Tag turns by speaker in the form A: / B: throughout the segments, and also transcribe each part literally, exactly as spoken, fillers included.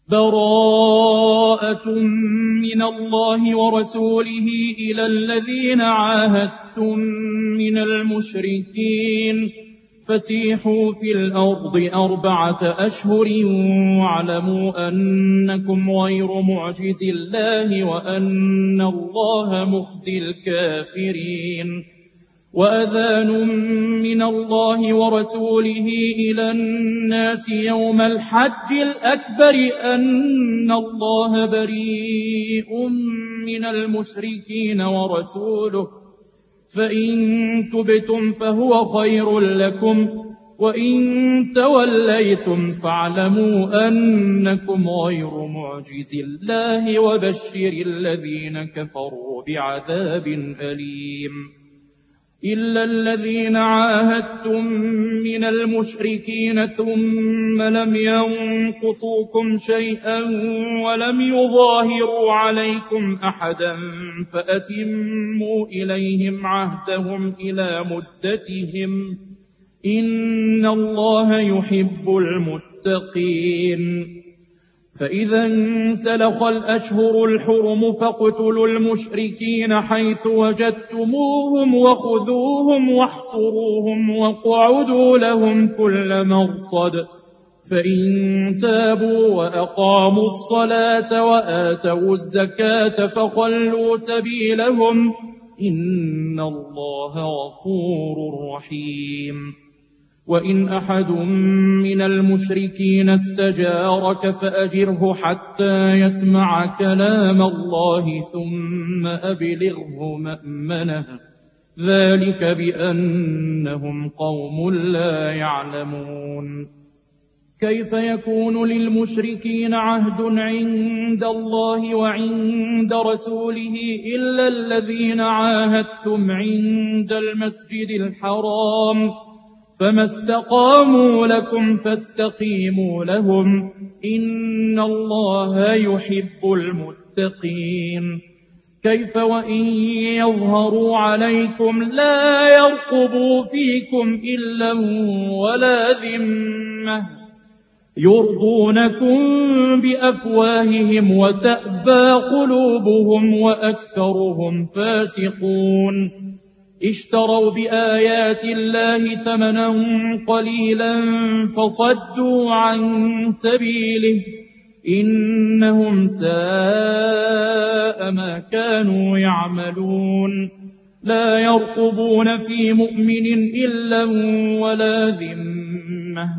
A: براءة من الله ورسوله إلى الذين عاهدتم من المشركين فسيحوا في الأرض أربعة أشهر واعلموا أنكم غير معجز الله وأن الله مخزي الكافرين. وأذان من الله ورسوله إلى الناس يوم الحج الأكبر أن الله بريء من المشركين ورسوله فإن تبتم فهو خير لكم وإن توليتم فاعلموا أنكم غير معجز الله وبشر الذين كفروا بعذاب أليم. إلا الذين عاهدتم من المشركين ثم لم ينقصوكم شيئا ولم يظاهروا عليكم أحدا فأتموا إليهم عهدهم إلى مدتهم إن الله يحب المتقين. فإذا انسلخ الأشهر الحرم فاقتلوا المشركين حيث وجدتموهم وخذوهم واحصروهم واقعدوا لهم كل مرصد فإن تابوا وأقاموا الصلاة وآتوا الزكاة فخلوا سبيلهم إن الله غفور رحيم. وإن أحد من المشركين استجارك فأجره حتى يسمع كلام الله ثم أبلغه مأمنه ذلك بأنهم قوم لا يعلمون. كيف يكون للمشركين عهد عند الله وعند رسوله إلا الذين عاهدتم عند المسجد الحرام فما استقاموا لكم فاستقيموا لهم إن الله يحب المتقين. كيف وإن يظهروا عليكم لا يرقبوا فيكم إلا ولا ذمة يرضونكم بأفواههم وتأبى قلوبهم وأكثرهم فاسقون. اشتروا بآيات الله ثمنا قليلا فصدوا عن سبيله إنهم ساء ما كانوا يعملون. لا يرقبون في مؤمن إلا ولا ذمة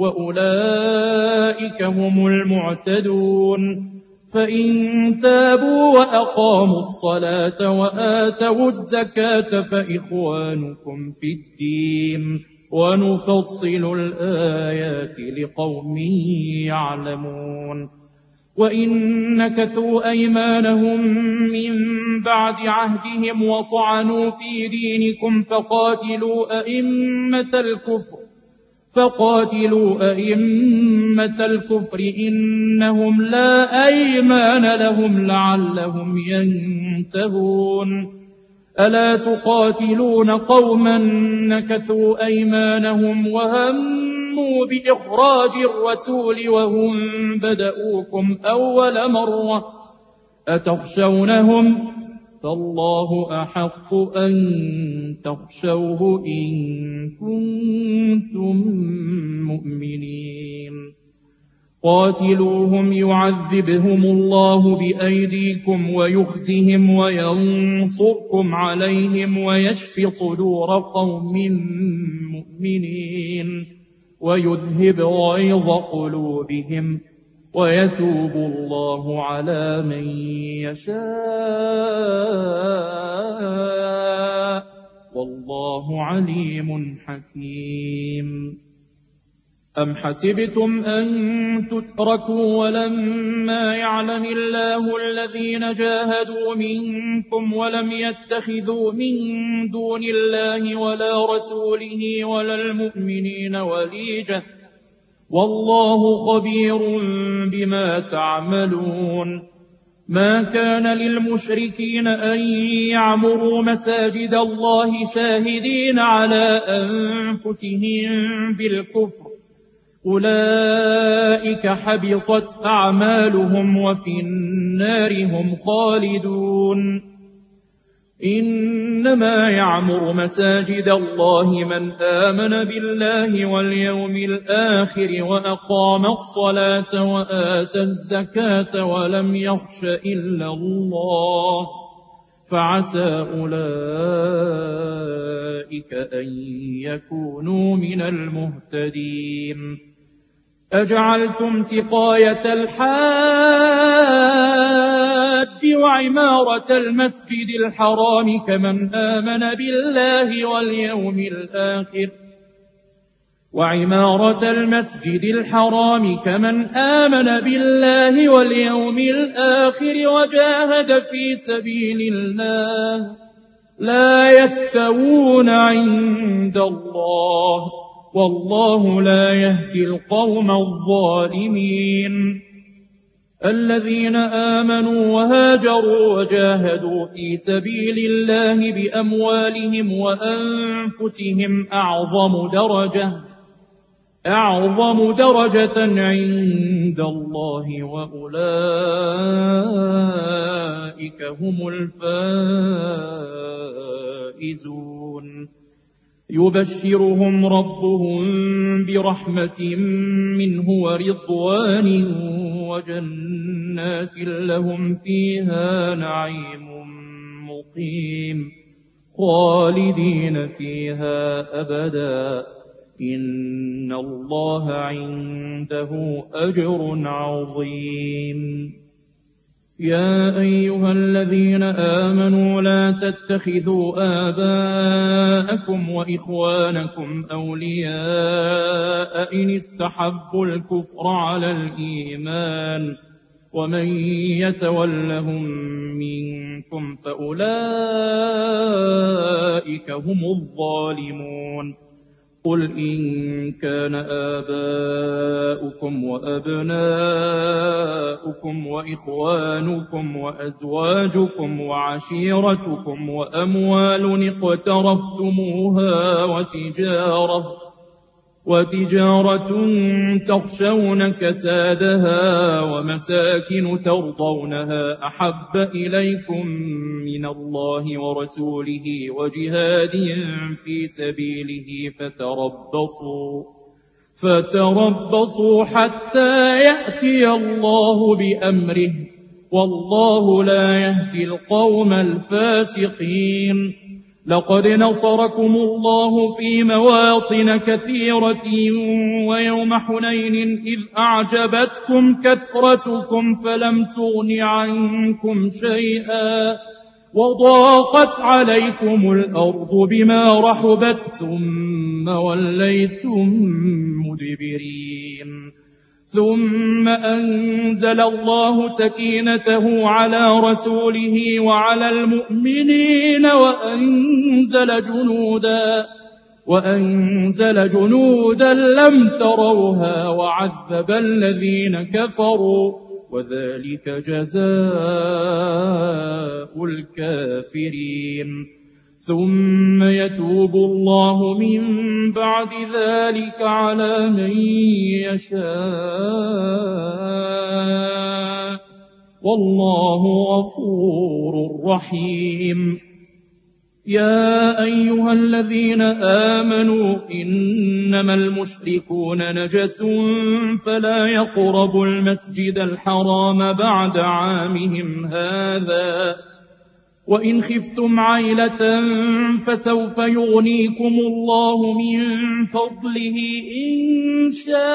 A: وأولئك هم المعتدون. فإن تابوا وأقاموا الصلاة وآتوا الزكاة فإخوانكم في الدين ونفصل الآيات لقوم يعلمون. وإن نكثوا أيمانهم من بعد عهدهم وطعنوا في دينكم فقاتلوا أئمة الكفر فقاتلوا أئمة الكفر إنهم لا أيمان لهم لعلهم ينتهون. ألا تقاتلون قوما نكثوا أيمانهم وهموا بإخراج الرسول وهم بدؤوكم أول مرة أتخشونهم فالله أحق أن تخشوه إن كنتم مؤمنين. قاتلوهم يعذبهم الله بأيديكم ويخزهم وينصركم عليهم ويشف صدور قوم مؤمنين ويذهب غيظ قلوبهم ويتوب الله على من يشاء والله عليم حكيم. أم حسبتم أن تتركوا ولما يعلم الله الذين جاهدوا منكم ولم يتخذوا من دون الله ولا رسوله ولا المؤمنين وليجة والله خبير بما تعملون. ما كان للمشركين أن يعمروا مساجد الله شاهدين على أنفسهم بالكفر أولئك حبطت أعمالهم وفي النار هم خالدون إنما يعمر مساجد الله من آمن بالله واليوم الآخر وأقام الصلاة وآتى الزكاة ولم يخش إلا الله فعسى أولئك أن يكونوا من المهتدين أجعلتم سقاية الحاج وعمارة المسجد الحرام كمن آمن بالله واليوم الآخر وعمارة المسجد الحرام كمن آمن بالله واليوم الآخر وجاهد في سبيل الله لا يستوون عند الله والله لا يهدي القوم الظالمين الذين آمنوا وهاجروا وجاهدوا في سبيل الله بأموالهم وأنفسهم أعظم درجة أعظم درجة عند الله وأولئك هم الفائزون يبشرهم ربهم برحمة منه ورضوان وجنات لهم فيها نعيم مقيم خالدين فيها أبدا إن الله عنده أجر عظيم يا أيها الذين آمنوا لا تتخذوا آباءكم وإخوانكم أولياء إن استحبوا الكفر على الإيمان ومن يتولهم منكم فأولئك هم الظالمون قل إن كان آباؤكم وأبناؤكم وإخوانكم وأزواجكم وعشيرتكم وأموال اقترفتموها وتجارة وتجارة تخشون كسادها ومساكن ترضونها أحب إليكم من الله ورسوله وجهاد في سبيله فتربصوا فتربصوا حتى يأتي الله بأمره والله لا يهدي القوم الفاسقين لقد نصركم الله في مواطن كثيرة ويوم حنين إذ أعجبتكم كثرتكم فلم تغن عنكم شيئا وضاقت عليكم الأرض بما رحبت ثم وليتم مدبرين ثم أنزل الله سكينته على رسوله وعلى المؤمنين وأنزل جنودا وأنزل جنودا لم تروها وعذب الذين كفروا وذلك جزاء الكافرين ثم يتوب الله من بعد ذلك على من يشاء والله غفور رحيم يا أيها الذين آمنوا إنما المشركون نجس فلا يقربوا المسجد الحرام بعد عامهم هذا وإن خفتم عيلة فسوف يغنيكم الله من فضله إن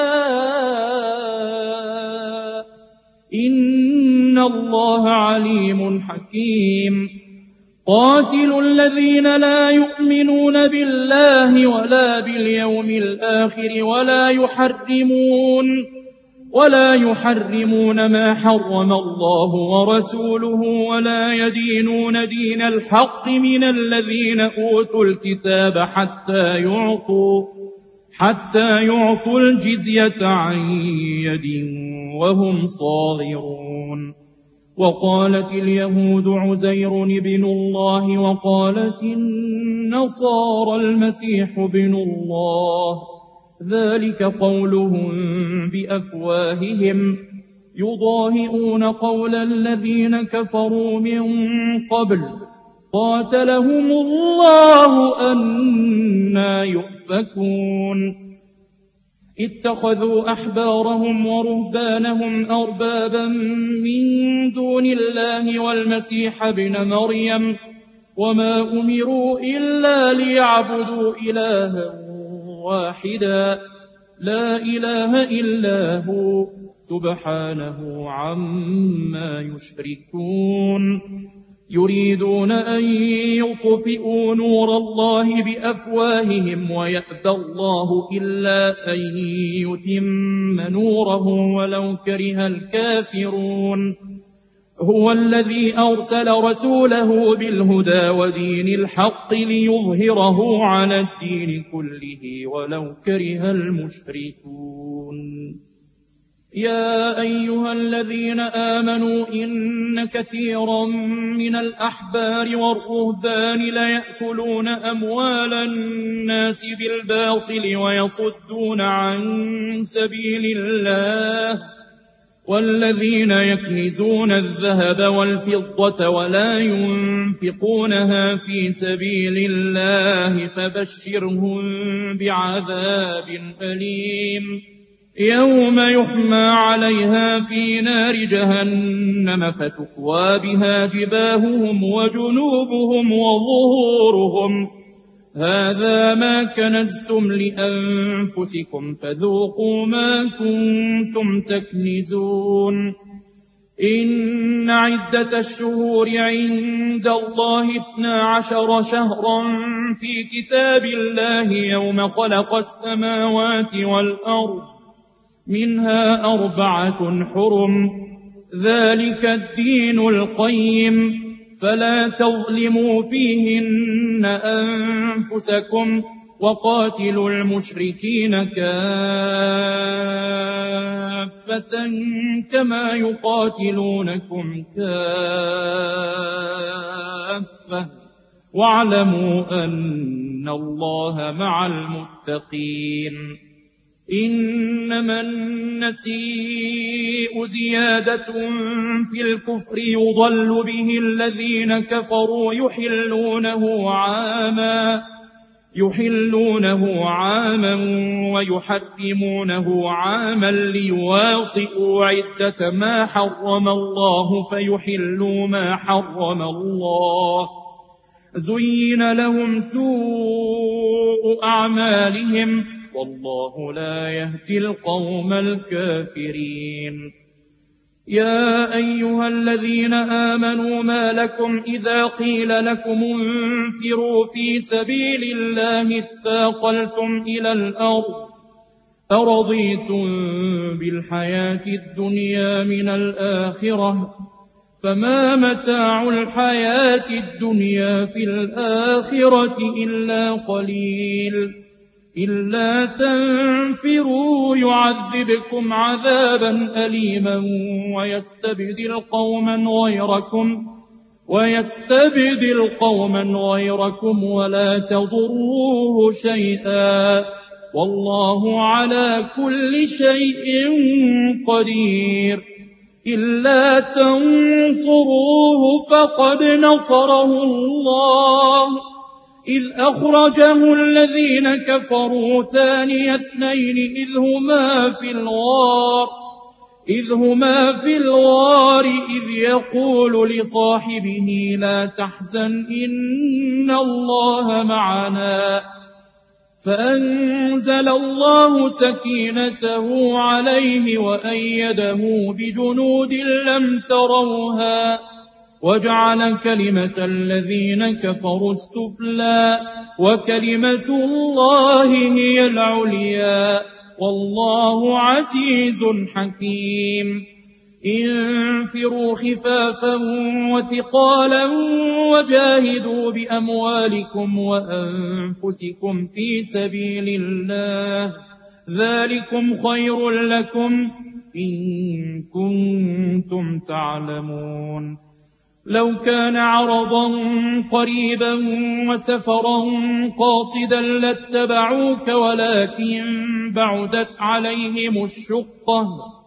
A: شاء إن الله عليم حكيم قاتلوا الذين لا يؤمنون بالله ولا باليوم الآخر ولا يحرمون ولا يحرمون ما حرم الله ورسوله ولا يدينون دين الحق من الذين أوتوا الكتاب حتى يعطوا حتى يعطوا الجزية عن يد وهم صاغرون وقالت اليهود عزير ابن الله وقالت النصارى المسيح ابن الله ذلك قولهم بأفواههم يضاهئون قول الذين كفروا من قبل قاتلهم الله أنى يؤفكون اتخذوا أحبارهم ورهبانهم أربابا من دون الله والمسيح ابن مريم وما أمروا إلا ليعبدوا إلها واحدا لا إله إلا هو سبحانه عما يشركون يريدون أن يطفئوا نور الله بأفواههم ويأبى الله إلا أن يتم نوره ولو كره الكافرون هو الذي أرسل رسوله بالهدى ودين الحق ليظهره على الدين كله ولو كره المشركون يا أيها الذين آمنوا إن كثيرا من الأحبار والرهبان ليأكلون أموال الناس بالباطل ويصدون عن سبيل الله والذين يكنزون الذهب والفضة ولا ينفقونها في سبيل الله فبشرهم بعذاب أليم يوم يحمى عليها في نار جهنم فتكوى بها جباههم وجنوبهم وظهورهم هذا ما كنزتم لأنفسكم فذوقوا ما كنتم تكنزون إن عدة الشهور عند الله اثنا عشر شهرا في كتاب الله يوم خلق السماوات والأرض منها أربعة حرم ذلك الدين القيم فلا تظلموا فيهن أنفسكم وقاتلوا المشركين كافة كما يقاتلونكم كافة واعلموا أن الله مع المتقين إنما النسيء زيادة في الكفر يضل به الذين كفروا يحلونه عاما يحلونه عاما ويحرمونه عاما ليواطئوا عدة ما حرم الله فيحلوا ما حرم الله زين لهم سوء أعمالهم والله لا يهدي القوم الكافرين يا أيها الذين آمنوا ما لكم إذا قيل لكم انفروا في سبيل الله اثاقلتم إلى الأرض أرضيتم بالحياة الدنيا من الآخرة فما متاع الحياة الدنيا في الآخرة إلا قليل إلا تنفروا يعذبكم عذابا أليما ويستبدل قوما غيركم ويستبدل قوما غيركم ولا تضروه شيئا والله على كل شيء قدير إلا تنصروه فقد نصره الله إذ أخرجه الذين كفروا ثاني اثنين إذ هما في الغار إذ هما في الغار إذ يقول لصاحبه لا تحزن إن الله معنا فأنزل الله سكينته عليه وأيده بجنود لم تروها وجعل كلمة الذين كفروا السفلى وكلمة الله هي العليا والله عزيز حكيم انفروا خفافا وثقالا وجاهدوا بأموالكم وأنفسكم في سبيل الله ذلكم خير لكم إن كنتم تعلمون لو كان عرضا قريبا وسفرا قاصدا لاتبعوك ولكن بعدت عليهم الشقة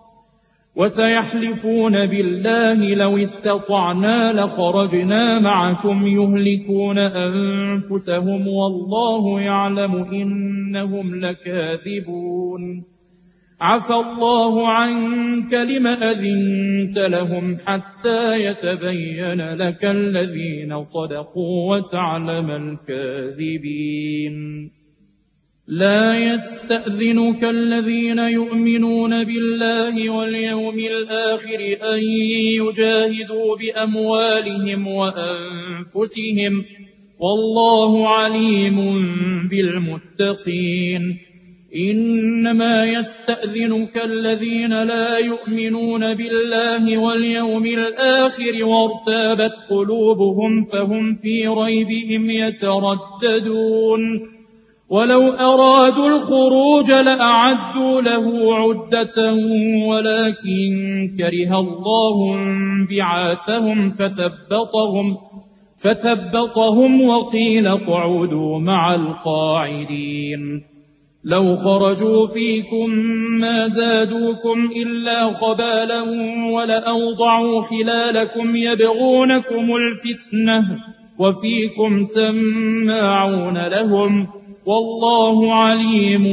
A: وسيحلفون بالله لو استطعنا لخرجنا معكم يهلكون أنفسهم والله يعلم إنهم لكاذبون عفى الله عنك لم أذنت لهم حتى يتبين لك الذين صدقوا وتعلم الكاذبين لا يستأذنك الذين يؤمنون بالله واليوم الآخر أن يجاهدوا بأموالهم وأنفسهم والله عليم بالمتقين إنما يستأذنك الذين لا يؤمنون بالله واليوم الآخر وارتابت قلوبهم فهم في ريبهم يترددون ولو أرادوا الخروج لأعدوا له عدة ولكن كره الله بعاثهم فثبطهم فثبطهم وقيل اقعدوا مع القاعدين لو خرجوا فيكم ما زادوكم إلا خبالا ولأوضعوا خلالكم يبغونكم الفتنة وفيكم سماعون لهم والله عليم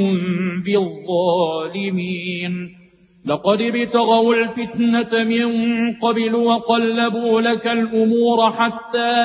A: بالظالمين لقد ابتغوا الفتنة من قبل وقلبوا لك الأمور حتى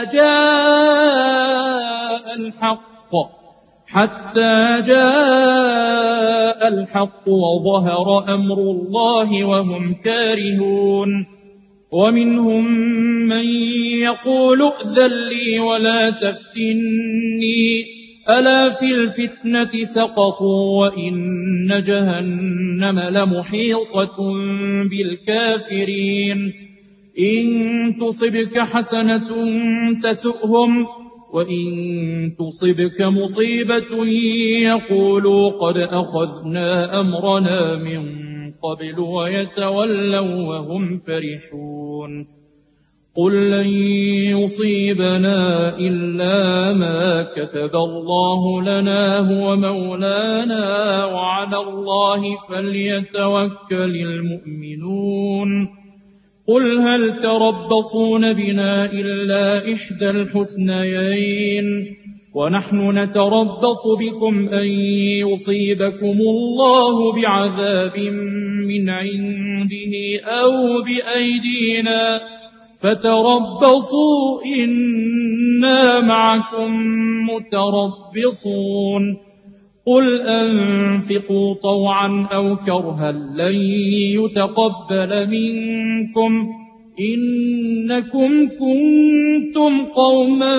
A: جاء الحق حتى جاء الحق وظهر أمر الله وهم كارهون ومنهم من يقول ائذن لي ولا تفتني ألا في الفتنة سقطوا وإن جهنم لمحيطة بالكافرين إن تصبك حسنة تسؤهم وإن تصبك مصيبة يقولوا قد أخذنا أمرنا من قبل ويتولوا وهم فرحون قل لن يصيبنا إلا ما كتب الله لنا هو مولانا وعلى الله فليتوكل المؤمنون قل هل تربصون بنا إلا إحدى الحسنيين ونحن نتربص بكم أن يصيبكم الله بعذاب من عنده أو بأيدينا فتربصوا إنا معكم متربصون قل أنفقوا طوعا أو كرها لن يتقبل منكم إنكم كنتم قوما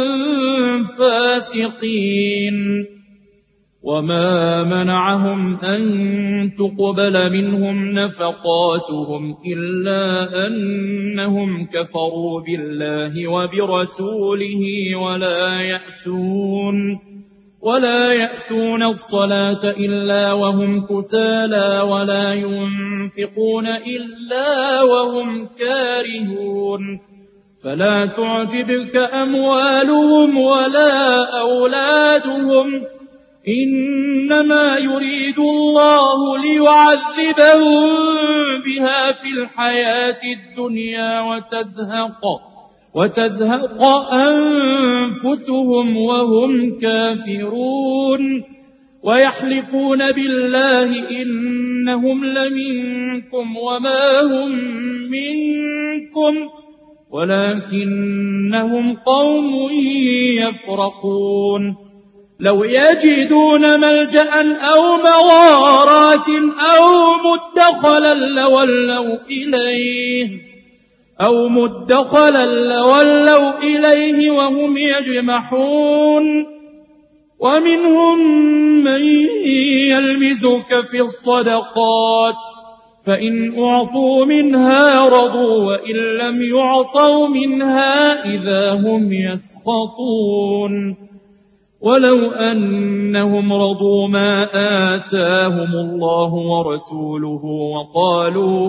A: فاسقين وما منعهم أن تقبل منهم نفقاتهم إلا أنهم كفروا بالله وبرسوله ولا يأتون ولا يأتون الصلاة إلا وهم كسالى ولا ينفقون إلا وهم كارهون فلا تعجبك أموالهم ولا أولادهم إنما يريد الله ليعذبهم بها في الحياة الدنيا وتزهق وتزهق أنفسهم وهم كافرون ويحلفون بالله إنهم لمنكم وما هم منكم ولكنهم قوم يفرقون لو يجدون ملجأ أو مغارات أو مدخلا لولوا إليه أو مدخلا لولوا إليه وهم يجمحون ومنهم من يلمزك في الصدقات فإن أعطوا منها رضوا وإن لم يعطوا منها إذا هم يسخطون ولو أنهم رضوا ما آتاهم الله ورسوله وقالوا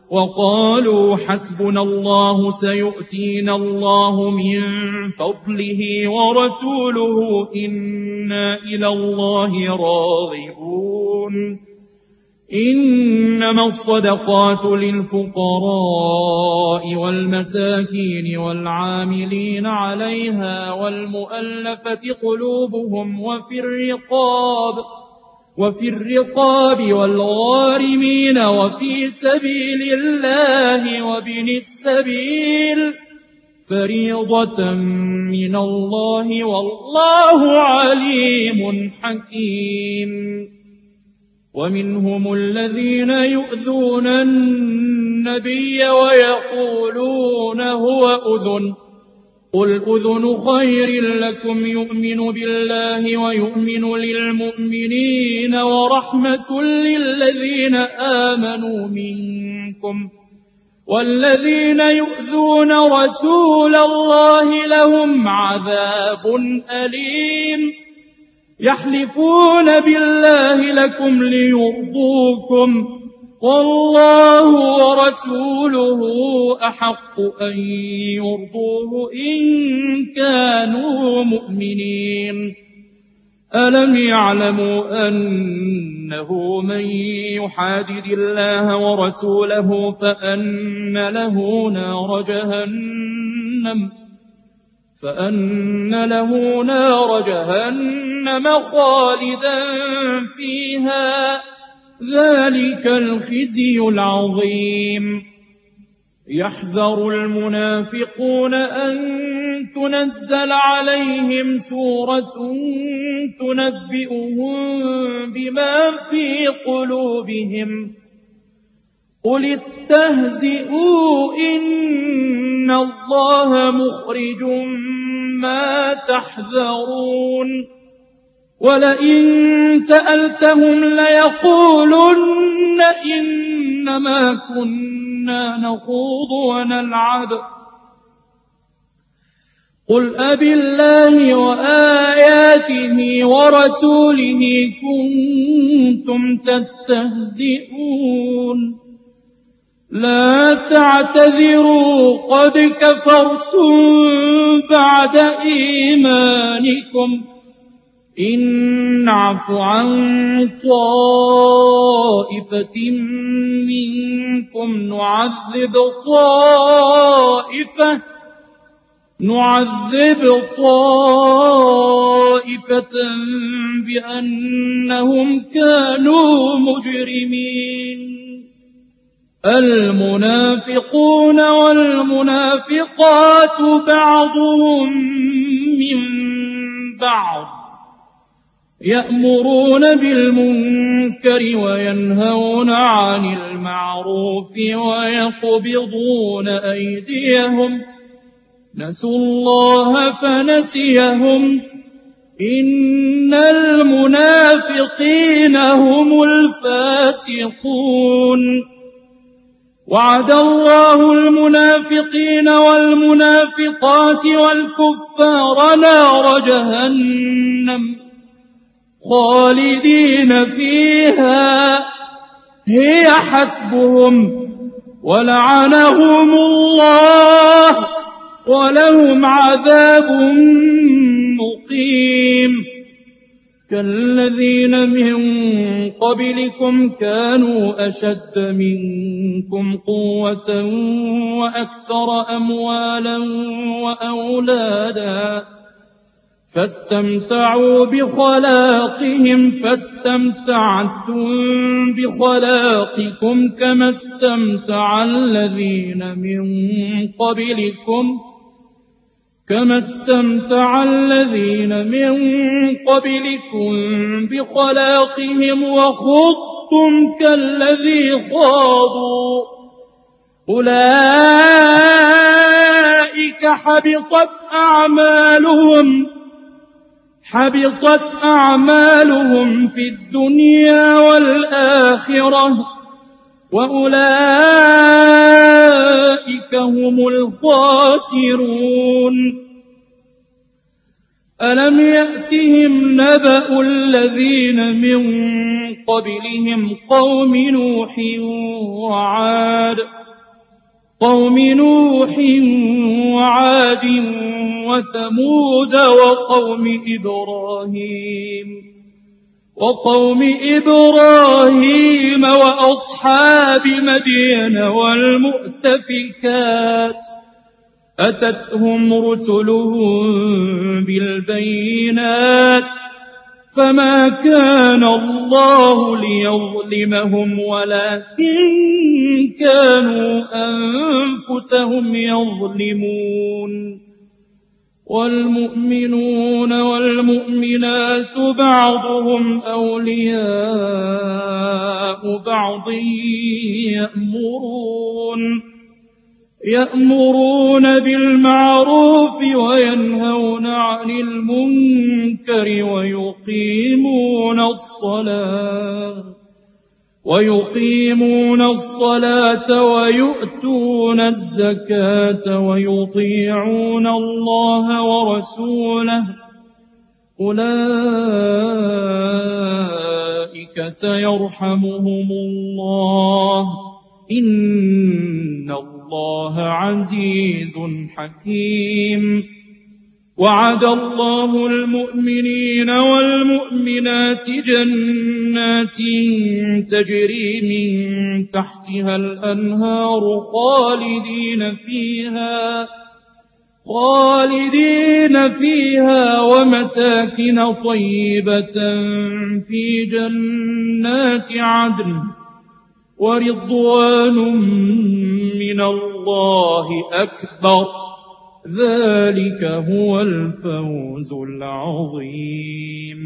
A: وقالوا حسبنا الله سيؤتينا الله من فضله ورسوله إنا إلى الله راغبون إنما الصدقات للفقراء والمساكين والعاملين عليها والمؤلفة قلوبهم وفي الرقاب وفي الرقاب والغارمين وفي سبيل الله وابن السبيل فريضة من الله والله عليم حكيم. ومنهم الذين يؤذون النبي ويقولون هو أذن قل أذن خير لكم يؤمن بالله ويؤمن للمؤمنين ورحمة للذين آمنوا منكم والذين يؤذون رسول الله لهم عذاب أليم يحلفون بالله لكم ليرضوكم والله ورسوله أحق أن يرضوه إن كانوا مؤمنين. ألم يعلموا أنه من يحادد الله ورسوله فأن له نار جهنم فأن له نار جهنم خالدا فيها ذلك الخزي العظيم. يحذر المنافقون أن تنزل عليهم سورة تنبئهم بما في قلوبهم قل استهزئوا إن الله مخرج ما تحذرون ولئن سألتهم ليقولن إنما كنا نخوض ونلعب قل أبالله وآياته ورسوله كنتم تستهزئون لا تعتذروا قد كفرتم بعد إيمانكم إن نعف عن طائفة منكم نعذب طائفة نعذب طائفة بأنهم كانوا مجرمين. المنافقون والمنافقات بعضهم من بعض يأمرون بالمنكر وينهون عن المعروف ويقبضون أيديهم نسوا الله فنسيهم إن المنافقين هم الفاسقون. وعد الله المنافقين والمنافقات والكفار نار جهنم خالدين فيها هي حسبهم ولعنهم الله ولهم عذاب مقيم. كالذين من قبلكم كانوا أشد منكم قوة وأكثر أموالا وأولادا فاستمتعوا بخلاقهم فاستمتعتم بخلاقكم كما استمتع الذين من قبلكم كما استمتع الذين من قبلكم بخلاقهم وخضتم كالذي خاضوا أولئك حبطت أعمالهم حبطت أعمالهم في الدنيا والآخرة وأولئك هم الخاسرون. ألم يأتهم نبأ الذين من قبلهم قوم نوح وعاد قوم نوح وعاد وثمود وقوم إبراهيم وقوم إبراهيم وأصحاب مدين والمؤتفكات أتتهم رسلهم بالبينات فما كان الله ليظلمهم ولكن كانوا أنفسهم يظلمون والمؤمنون والمؤمنات بعضهم أولياء بعض يأمرون يأمرون بالمعروف وينهون عن المنكر ويقيمون الصلاة ويقيمون الصلاة ويؤتون الزكاة ويطيعون الله ورسوله أولئك سيرحمهم الله إن الله عزيز حكيم وعد الله المؤمنين والمؤمنات جنات تجري من تحتها الأنهار خالدين فيها خالدين فيها ومساكن طيبة في جنات عدن ورضوان من الله أكبر ذلك هو الفوز العظيم.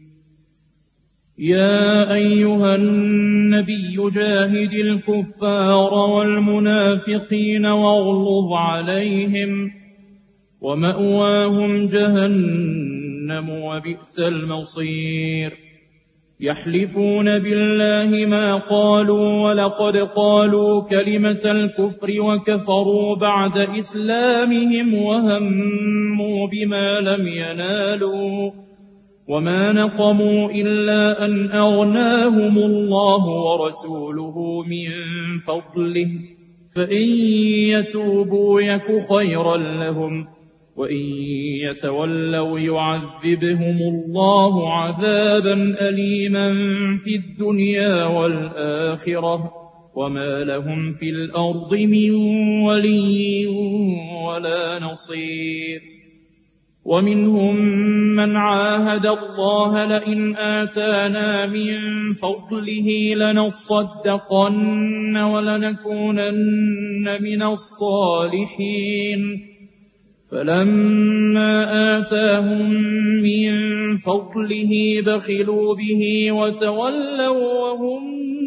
A: يا أيها النبي جاهد الكفار والمنافقين واغلظ عليهم ومأواهم جهنم وبئس المصير. يحلفون بالله ما قالوا ولقد قالوا كلمة الكفر وكفروا بعد إسلامهم وهموا بما لم ينالوا وما نقموا إلا أن أغناهم الله ورسوله من فضله فإن يتوبوا يك خيرا لهم وإن يتولوا يعذبهم الله عذابا أليما في الدنيا والآخرة وما لهم في الأرض من ولي ولا نصير. ومنهم من عاهد الله لئن آتانا من فضله لنصدقن ولنكونن من الصالحين فلما آتاهم من فضله بخلوا به وتولوا وهم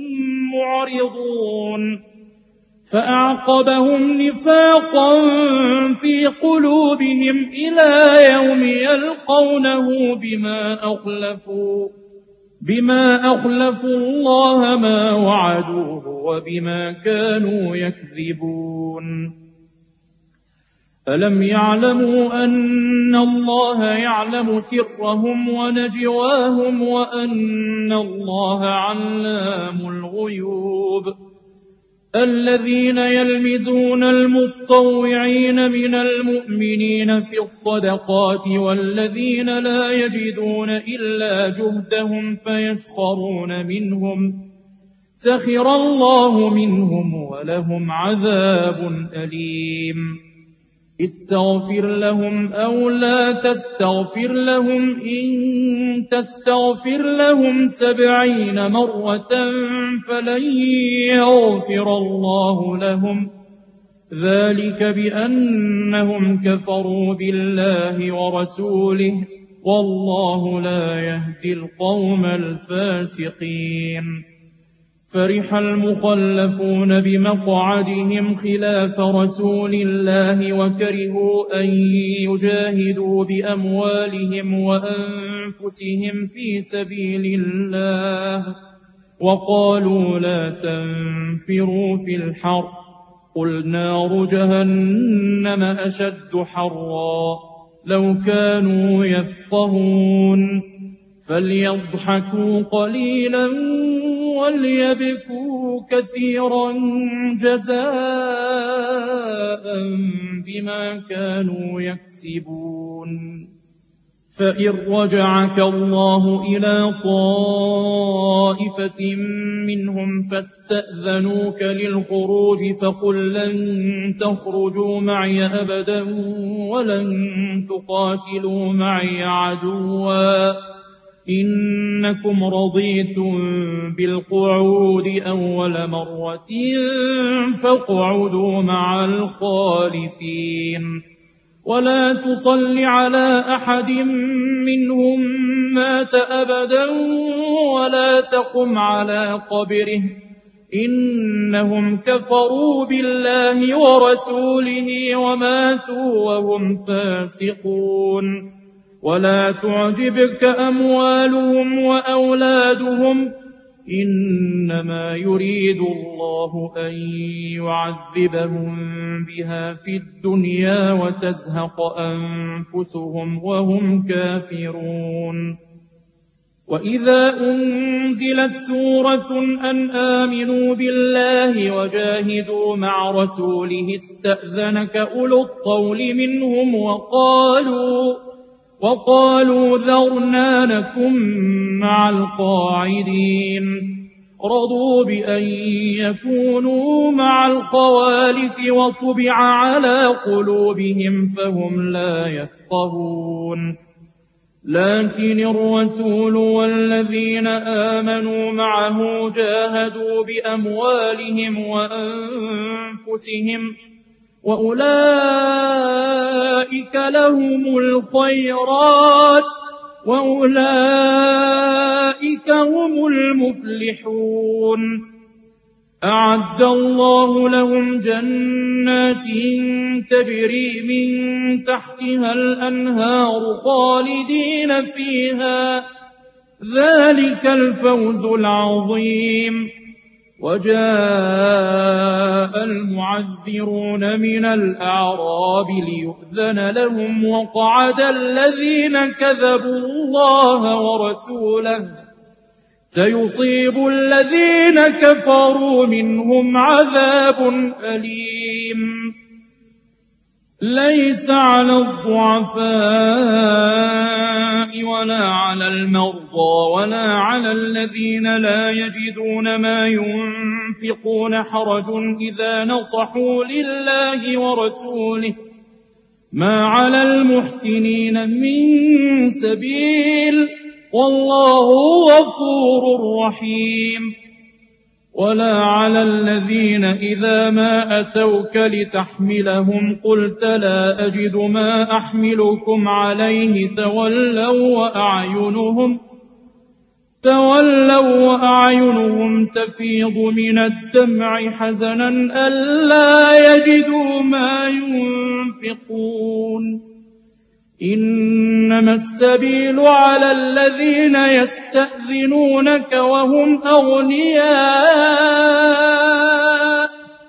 A: معرضون فأعقبهم نفاقا في قلوبهم إلى يوم يلقونه بما أخلفوا بما أخلفوا الله ما وعدوه وبما كانوا يكذبون. ألم يعلموا أن الله يعلم سرهم ونجواهم وأن الله علام الغيوب. الذين يلمزون المتطوعين من المؤمنين في الصدقات والذين لا يجدون إلا جهدهم فيسخرون منهم سخر الله منهم ولهم عذاب أليم. استغفر لهم أو لا تستغفر لهم إن تستغفر لهم سبعين مرة فلن يغفر الله لهم ذلك بأنهم كفروا بالله ورسوله والله لا يهدي القوم الفاسقين. فرح المخلفون بمقعدهم خلاف رسول الله وكرهوا أن يجاهدوا بأموالهم وأنفسهم في سبيل الله وقالوا لا تنفروا في الحر قل نار جهنم أشد حرا لو كانوا يفقهون فليضحكوا قليلا وليبكوا كثيرا جزاء بما كانوا يكسبون. فإن رجعك الله إلى طائفة منهم فاستأذنوك للخروج فقل لن تخرجوا معي أبدا ولن تقاتلوا معي عدوا إنكم رضيتم بالقعود أول مرة فاقعدوا مع الخالفين ولا تصل على أحد منهم مات أبدا ولا تقم على قبره إنهم كفروا بالله ورسوله وماتوا وهم فاسقون. ولا تعجبك أموالهم وأولادهم إنما يريد الله أن يعذبهم بها في الدنيا وتزهق أنفسهم وهم كافرون. وإذا أنزلت سورة أن آمنوا بالله وجاهدوا مع رسوله استأذنك أولو الطول منهم وقالوا وقالوا ذرنا نكن مع القاعدين رضوا بأن يكونوا مع الخوالف وطبع على قلوبهم فهم لا يفقهون. لكن الرسول والذين آمنوا معه جاهدوا بأموالهم وأنفسهم وأولئك لهم الخيرات وأولئك هم المفلحون. أعد الله لهم جنات تجري من تحتها الأنهار خالدين فيها ذلك الفوز العظيم. وجاء المعذرون من الأعراب ليؤذن لهم وقعد الذين كذبوا الله ورسوله سيصيب الذين كفروا منهم عذاب أليم. ليس على الضعفاء ولا على المرضى ولا على الذين لا يجدون ما ينفقون حرج إذا نصحوا لله ورسوله ما على المحسنين من سبيل والله غفور رحيم. ولا على الذين إذا ما أتوك لتحملهم قلت لا أجد ما أحملكم عليه تولوا وأعينهم تولوا وأعينهم تفيض من الدمع حزنا ألا يجدوا ما ينفقون. إنما السبيل على الذين يستأذنونك وهم أغنياء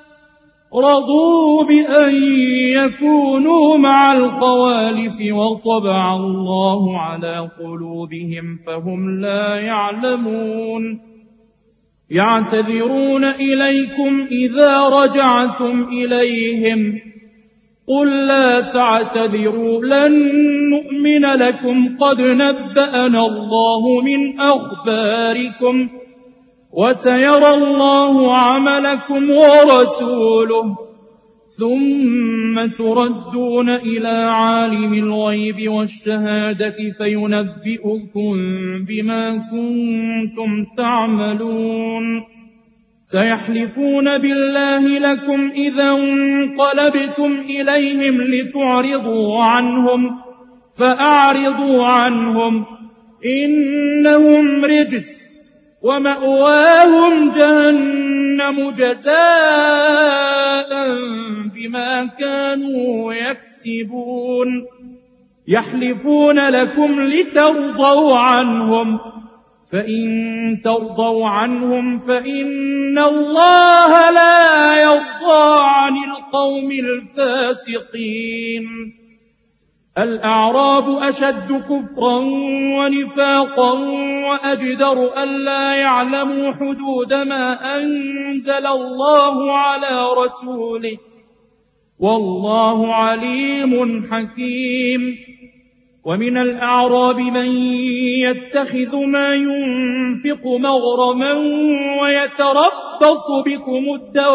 A: رضوا بأن يكونوا مع الخوالف وطبع الله على قلوبهم فهم لا يعلمون. يعتذرون إليكم إذا رجعتم إليهم قل لا تعتذروا لن نؤمن لكم قد نبأنا الله من أخباركم وسيرى الله عملكم ورسوله ثم تردون إلى عالم الغيب والشهادة فينبئكم بما كنتم تعملون. سيحلفون بالله لكم إذا انقلبتم إليهم لتعرضوا عنهم فأعرضوا عنهم إنهم رجس ومأواهم جهنم جزاء بما كانوا يكسبون. يحلفون لكم لترضوا عنهم فإن ترضوا عنهم فإن الله لا يرضى عن القوم الفاسقين. الأعراب أشد كفرا ونفاقا وأجدر ألا يعلموا حدود ما أنزل الله على رسوله والله عليم حكيم. ومن الأعراب من يتخذ ما ينفق مغرما ويتربص بكم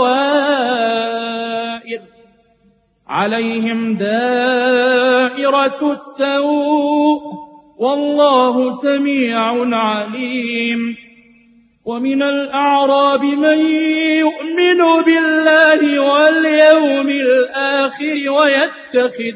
A: الدوائر عليهم دائرة السوء والله سميع عليم. ومن الأعراب من يؤمن بالله واليوم الآخر ويتخذ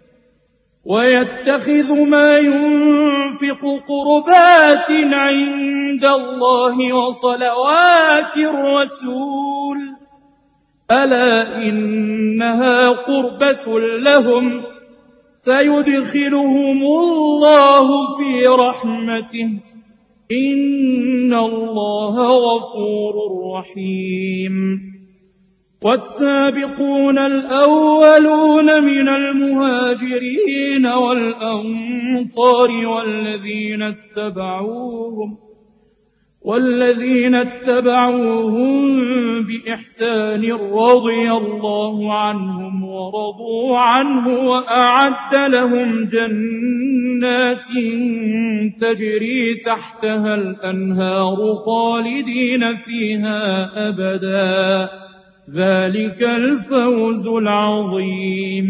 A: ويتخذ ما ينفق قربات عند الله وصلوات الرسول ألا إنها قربة لهم سيدخلهم الله في رحمته إن الله غفور رحيم. والسابقون الأولون من المهاجرين والأنصار والذين اتبعوهم والذين اتبعوهم بإحسان رضي الله عنهم ورضوا عنه وأعد لهم جنات تجري تحتها الأنهار خالدين فيها أبدا ذلك الفوز العظيم.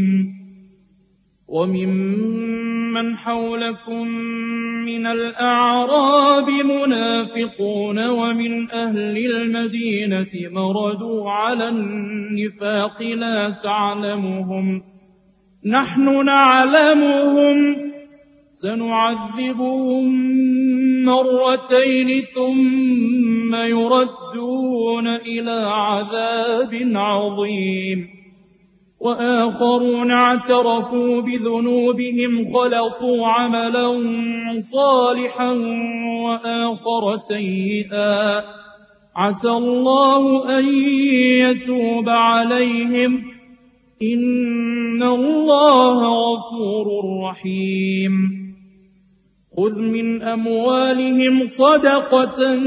A: وممن حولكم من الأعراب منافقون ومن أهل المدينة مردوا على النفاق لا تعلمهم نحن نعلمهم سنعذبهم مرتين ثم يردون إلى عذاب عظيم. وآخرون اعترفوا بذنوبهم خلطوا عملا صالحا وآخر سيئا عسى الله أن يتوب عليهم إن الله غفور رحيم. خذ من أموالهم صدقة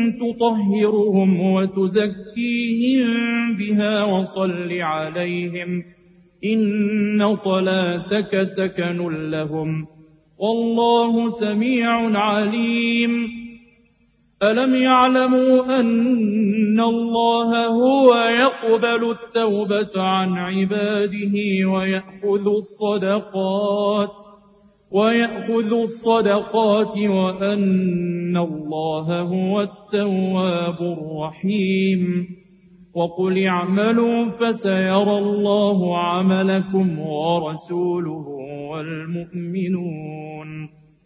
A: تطهرهم وتزكيهم بها وصل عليهم إن صلاتك سكن لهم والله سميع عليم. ألم يعلموا أن الله هو يقبل التوبة عن عباده ويأخذ الصدقات ويأخذ الصدقات وأن الله هو التواب الرحيم. وقل اعملوا فسيرى الله عملكم ورسوله والمؤمنون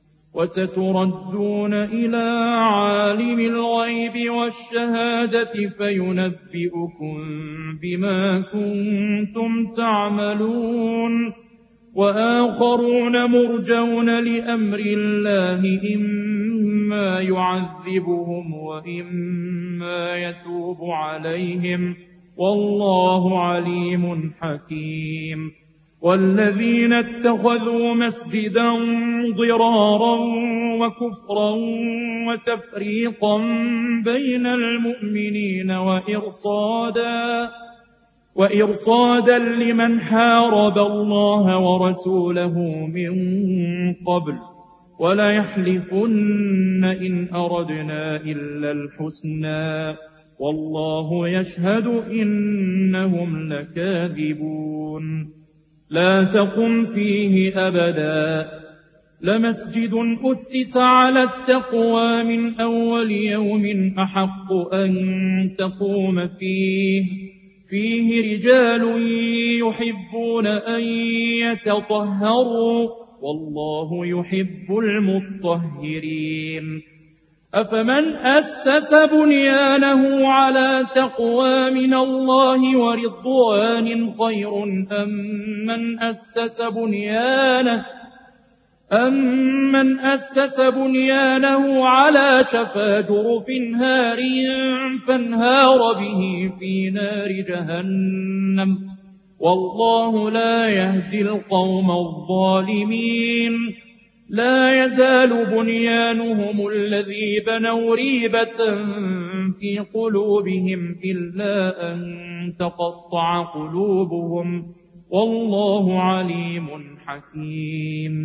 A: وستردون إلى عالم الغيب والشهادة فينبئكم بما كنتم تعملون. وآخرون مرجون لأمر الله إما يعذبهم وإما يتوب عليهم والله عليم حكيم. والذين اتخذوا مسجدا ضرارا وكفرا وتفريقا بين المؤمنين وإرصادا وإرصادا لمن حارب الله ورسوله من قبل ولا يحلفن إن أردنا إلا الحسنى والله يشهد إنهم لكاذبون. لا تقم فيه أبدا لمسجد أسس على التقوى من أول يوم أحق أن تقوم فيه فيه رجال يحبون أن يتطهروا والله يحب المطهرين. أفمن أسس بنيانه على تقوى من الله ورضوان خير أم من أسس بنيانه أمن أسس بنيانه على شفا جرف هار فانهار به في نار جهنم والله لا يهدي القوم الظالمين. لا يزال بنيانهم الذي بنوا ريبة في قلوبهم إلا أن تقطع قلوبهم، والله عليم حكيم.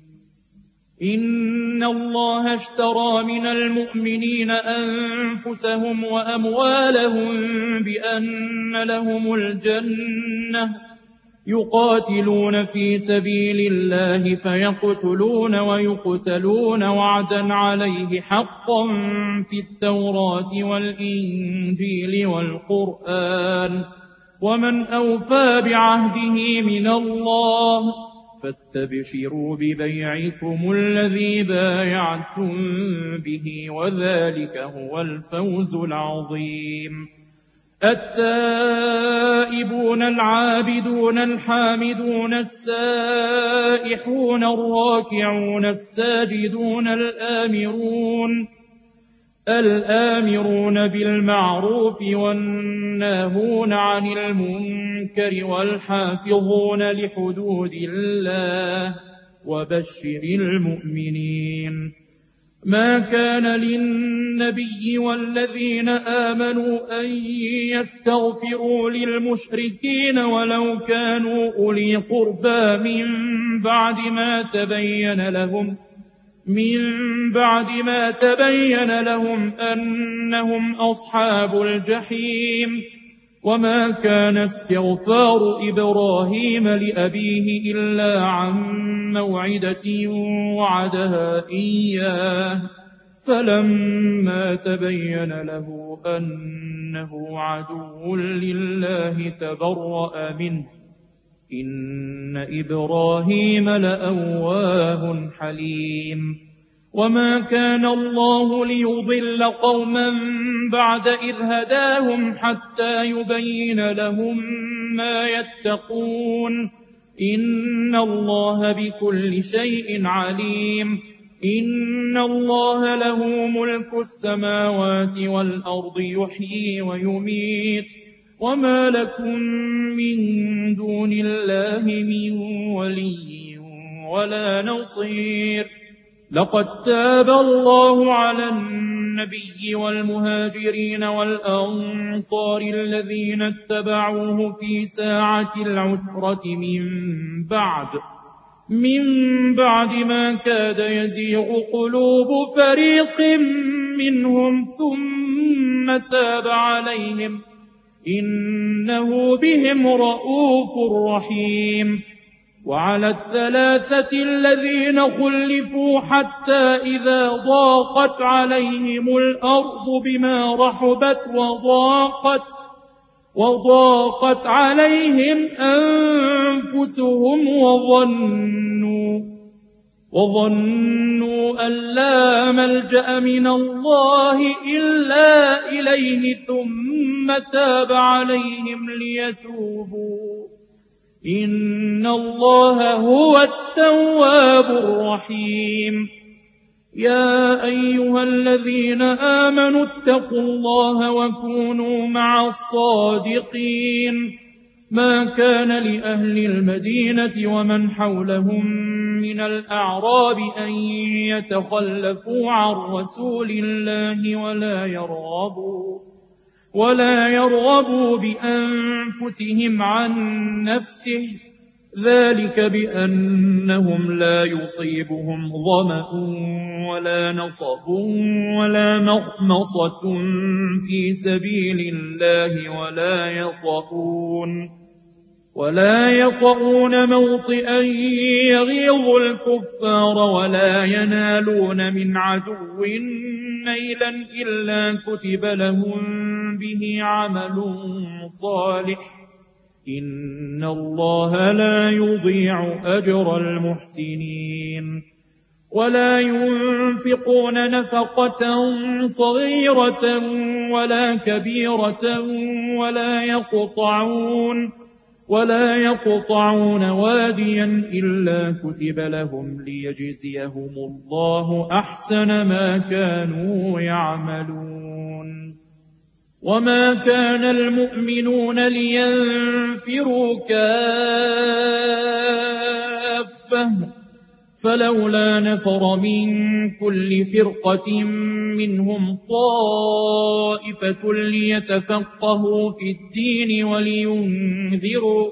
A: إن الله اشترى من المؤمنين أنفسهم وأموالهم بأن لهم الجنة يقاتلون في سبيل الله فيقتلون ويقتلون وعدا عليه حقا في التوراة والإنجيل والقرآن، ومن أوفى بعهده من الله، فاستبشروا ببيعكم الذي بايعتم به، وذلك هو الفوز العظيم. التائبون العابدون الحامدون السائحون الراكعون الساجدون الآمرون الآمرون بالمعروف والناهون عن المنكر والحافظون لحدود الله، وبشر المؤمنين. ما كان للنبي والذين آمنوا أن يستغفروا للمشركين ولو كانوا أولي قربى من بعد ما تبين لهم من بعد ما تبين لهم أنهم أصحاب الجحيم. وما كان استغفار إبراهيم لأبيه إلا عن موعدة وعدها إياه، فلما تبين له أنه عدو لله تبرأ منه، إن إبراهيم لأواه حليم. وما كان الله ليضل قوما بعد إذ هداهم حتى يبين لهم ما يتقون، إن الله بكل شيء عليم. إن الله له ملك السماوات والأرض يحيي ويميت، وما لكم من دون الله من ولي ولا نصير. لقد تاب الله على النبي والمهاجرين والأنصار الذين اتبعوه في ساعة العسرة من بعد من بعد ما كاد يزيغ قلوب فريق منهم ثم تاب عليهم، إنه بهم رءوف رحيم. وعلى الثلاثة الذين خلفوا حتى إذا ضاقت عليهم الأرض بما رحبت وضاقت وضاقت عليهم أنفسهم وظنوا وظنوا أن لا ملجأ من الله إلا إليه ثم تاب عليهم ليتوبوا، إن الله هو التواب الرحيم. يا أيها الذين آمنوا اتقوا الله وكونوا مع الصادقين. ما كان لأهل المدينة ومن حولهم من الأعراب أن يتخلفوا عن رسول الله ولا يرغبوا ولا يرغبوا بأنفسهم عن نفسه، ذلك بأنهم لا يصيبهم ظمأ ولا نصب ولا مخمصة في سبيل الله ولا يطؤون ولا يطؤون موطئا يغيظ الكفار ولا ينالون من عدو نيلا إلا كتب لهم به عمل صالح، إن الله لا يضيع أجر المحسنين. ولا ينفقون نفقة صغيرة ولا كبيرة ولا يقطعون ولا يقطعون واديا إلا كتب لهم ليجزيهم الله أحسن ما كانوا يعملون. وما كان المؤمنون لينفروا كافة فلولا نفر من كل فرقة منهم طائفة ليتفقهوا في الدين ولينذروا,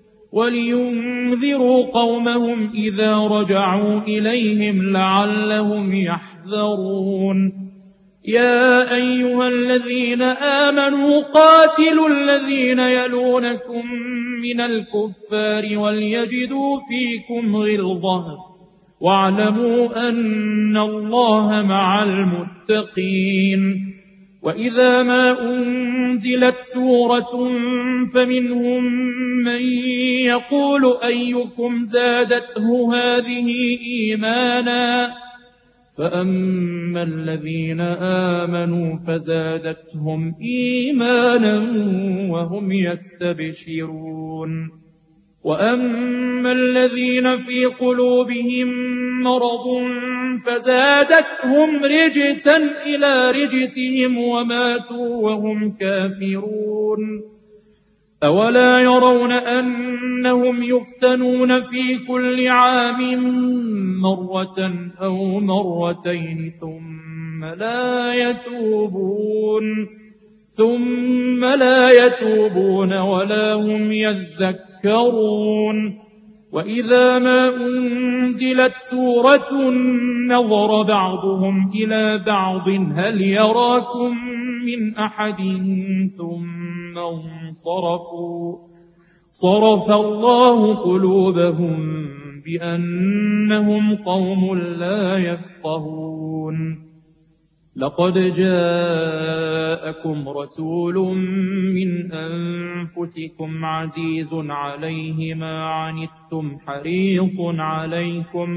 A: ولينذروا قومهم إذا رجعوا إليهم لعلهم يحذرون. يا أيها الذين آمنوا قاتلوا الذين يلونكم من الكفار وليجدوا فيكم غلظة واعلموا أن الله مع المتقين. وإذا ما أنزلت سورة فمنهم من يقول أيكم زادته هذه إيمانا فأما الذين آمنوا فزادتهم إيمانا وهم يستبشرون. وأما الذين في قلوبهم مرض فزادتهم رجسا إلى رجسهم وماتوا وهم كافرون. أولا يرون أنهم يفتنون في كل عام مرة أو مرتين ثم لا يتوبون ثم لا يتوبون ولا هم يذكرون. وإذا ما أنزلت سورة نظر بعضهم إلى بعض هل يراكم من أحد ثم انصرفوا صرف الله قلوبهم بأنهم قوم لا يفقهون. لقد جاءكم رسول من أنفسكم عزيز عليه ما عنتم حريص عليكم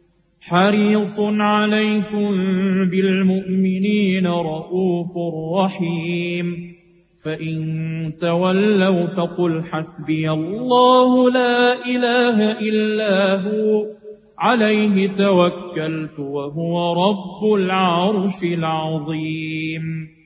A: حريص عليكم بالمؤمنين رؤوف رحيم. فإن تولوا فقل حسبي الله لا إله إلا هو عليه توكلت وهو رب العرش العظيم.